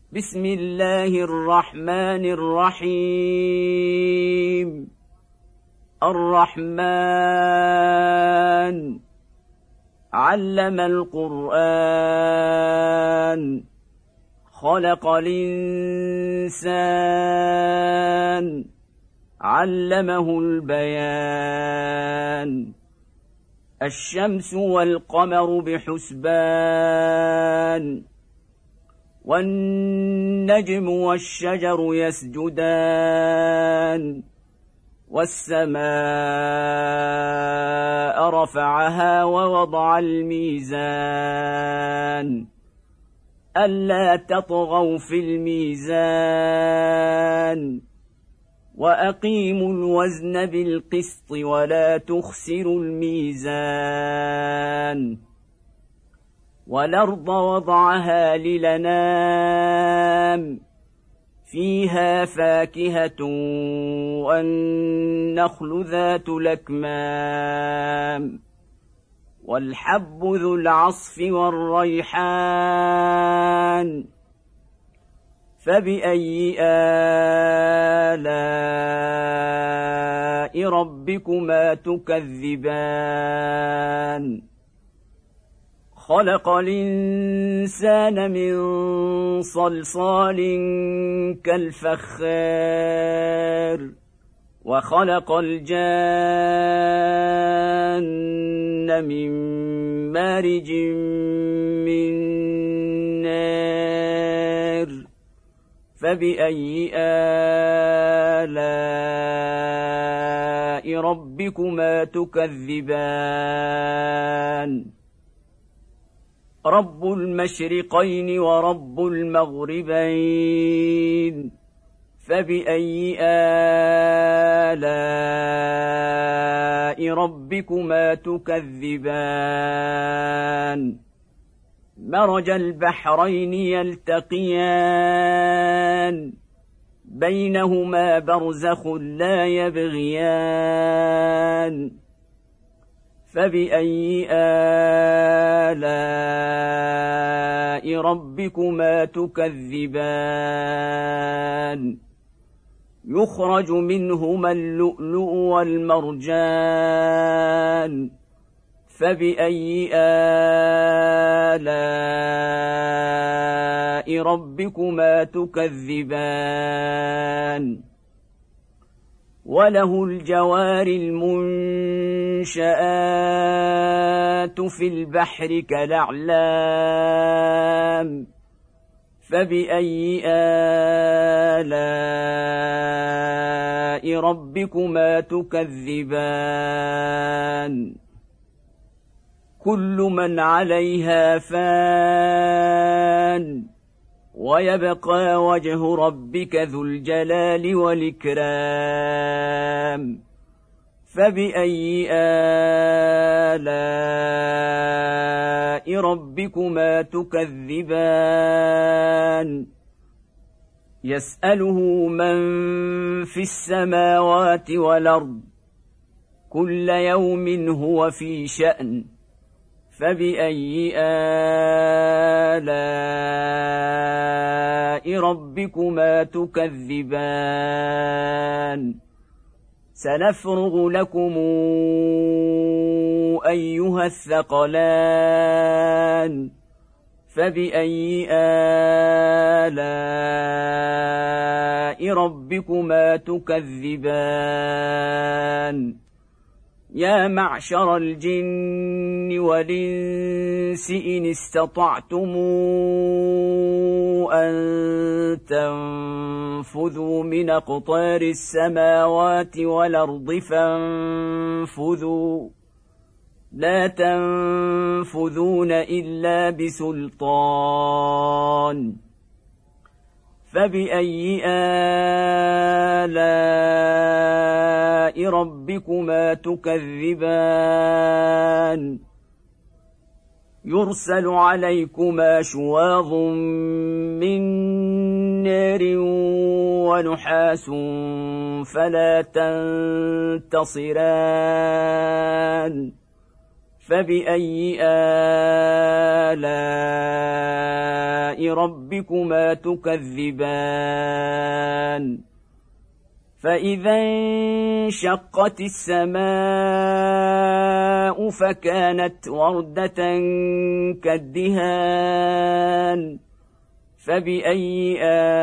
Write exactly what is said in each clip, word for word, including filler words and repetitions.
بسم الله الرحمن الرحيم. الرحمن علم القرآن، خلق الإنسان، علمه البيان. الشمس والقمر بحسبان، والنجم والشجر يسجدان، والسماء رفعها ووضع الميزان، ألا تطغوا في الميزان، وأقيموا الوزن بالقسط ولا تخسروا الميزان. والأرض وضعها للأنام، فيها فاكهة والنخل ذات الأكمام، والحب ذو العصف والريحان. فبأي آلاء ربكما تكذبان؟ خلق الإنسان من صلصال كالفخار، وخلق الجان من مارج من نار. فبأي آلاء ربكما تكذبان؟ رب المشرقين ورب المغربين. فبأي آلاء ربكما تكذبان؟ مرج البحرين يلتقيان، بينهما برزخ لا يبغيان. فبأي آلاء ربكما تكذبان؟ يخرج منهما اللؤلؤ والمرجان. فبأي آلاء ربكما تكذبان؟ وله الجوار المنشآت في البحر كالأعلام. فبأي آلاء ربكما تكذبان؟ كل من عليها فان، ويبقى وجه ربك ذو الجلال والإكرام. فبأي آلاء ربكما تكذبان؟ يسأله من في السماوات والأرض، كل يوم هو في شأن. فبأي آلاء ربكما تكذبان؟ سنفرغ لكم أيها الثقلان. فبأي آلاء ربكما تكذبان؟ يا معشر الجن والإنس إن استطعتم أن تنفذوا من أقطار السماوات والأرض فانفذوا، لا تنفذون إلا بسلطان. فبأي آلاء ربكما تكذبان؟ يرسل عليكما شواظ من نار ونحاس فلا تنتصران. فبأي آلاء ربكما ربكما تكذبان فإذا انشقت السماء فكانت وردة كالدهان فبأي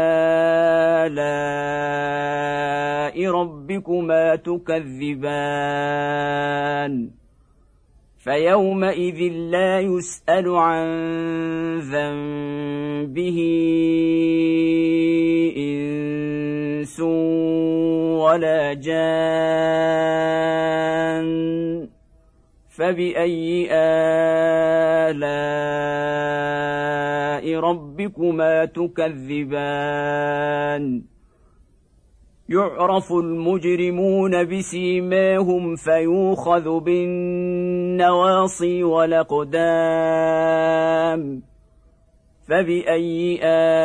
آلاء ربكما تكذبان فيومئذ لا يسأل عن ذنبه إنس ولا جان فبأي آلاء ربكما تكذبان يعرف المجرمون بسيماهم فيوخذ بالنواصي والأقدام فبأي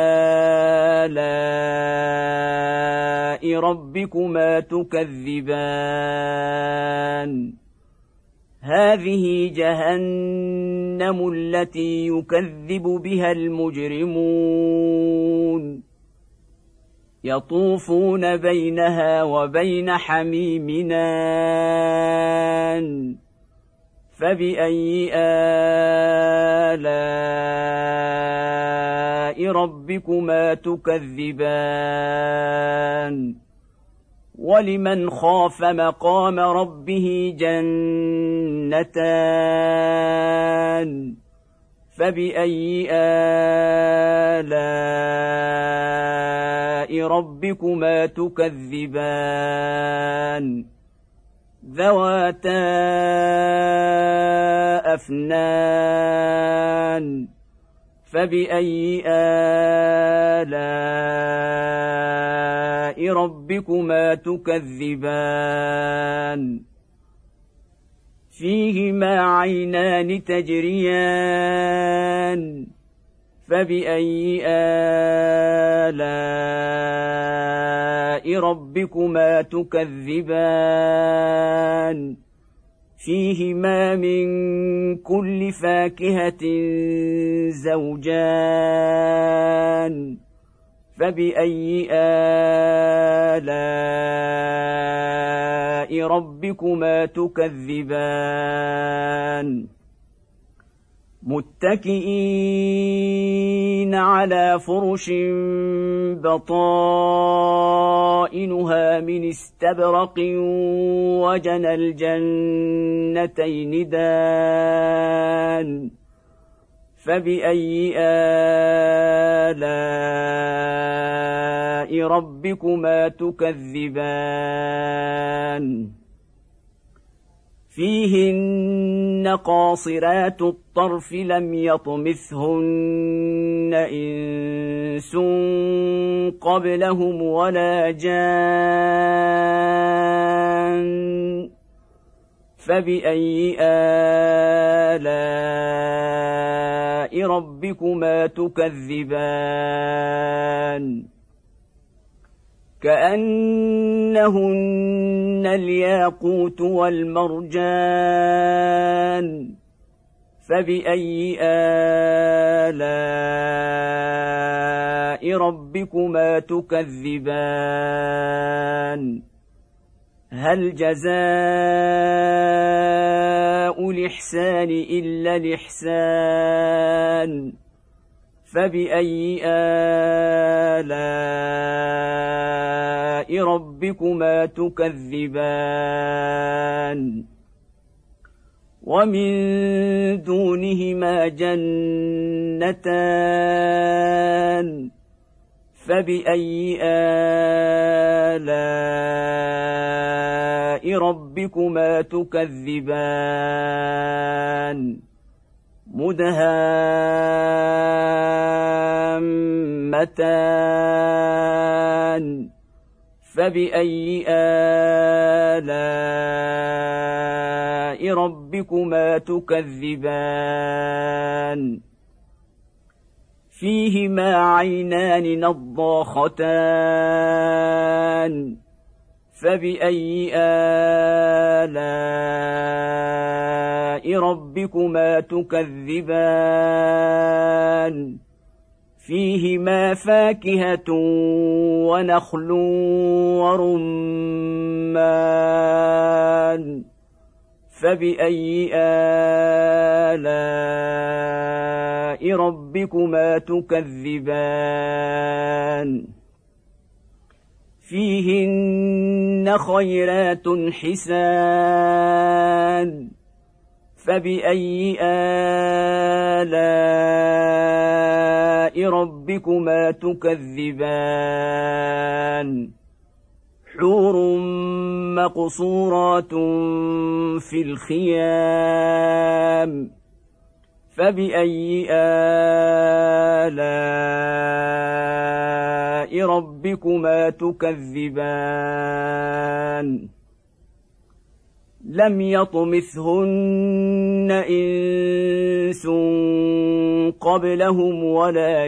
آلاء ربكما تكذبان هذه جهنم التي يكذب بها المجرمون يطوفون بينها وبين حميم آن فبأي آلاء ربكما تكذبان ولمن خاف مقام ربه جنتان فبأي آلاء ربكما تكذبان ذواتا أفنان فبأي آلاء ربكما تكذبان فيهما عينان تجريان فبأي آلاء ربكما تكذبان فيهما من كل فاكهة زوجان فبأي آلاء ربكما تكذبان متكئين على فرش بطائنها من استبرق وجنى الجنتين دان فبأي آلاء ربكما تكذبان فيهن قاصرات الطرف لم يطمثهن إنس قبلهم ولا جان فبأي آلاء ربكما تكذبان كأنهن الياقوت والمرجان فبأي آلاء ربكما تكذبان هل جزاء الإحسان إلا الإحسان فبأي آلاء ربكما تكذبان ومن دونهما جنتان فبأي آلاء ربكما تكذبان مدهامتان فبأي آلاء ربكما تكذبان فيهما عينان نضاختان فبأي آلاء ربكما تكذبان فيهما فاكهة ونخل ورمان فبأي آلاء ربكما تكذبان فيهن خيرات حسان فبأي آلاء ربكما تكذبان حور مقصورات في الخيام فبأي آلاء ربكما تكذبان لم يطمثهن إنس قبلهم ولا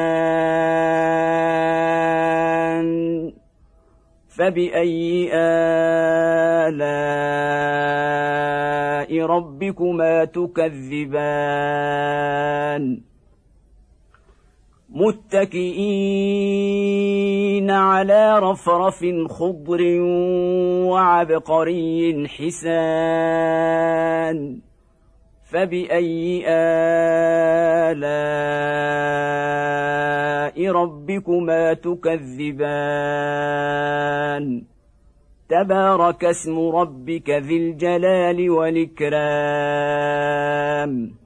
جان فبأي آلاء ربكما تكذبان متكئين على رفرف خضر وعبقري حسان فبأي آلاء ربكما تكذبان تبارك اسم ربك ذي الجلال والإكرام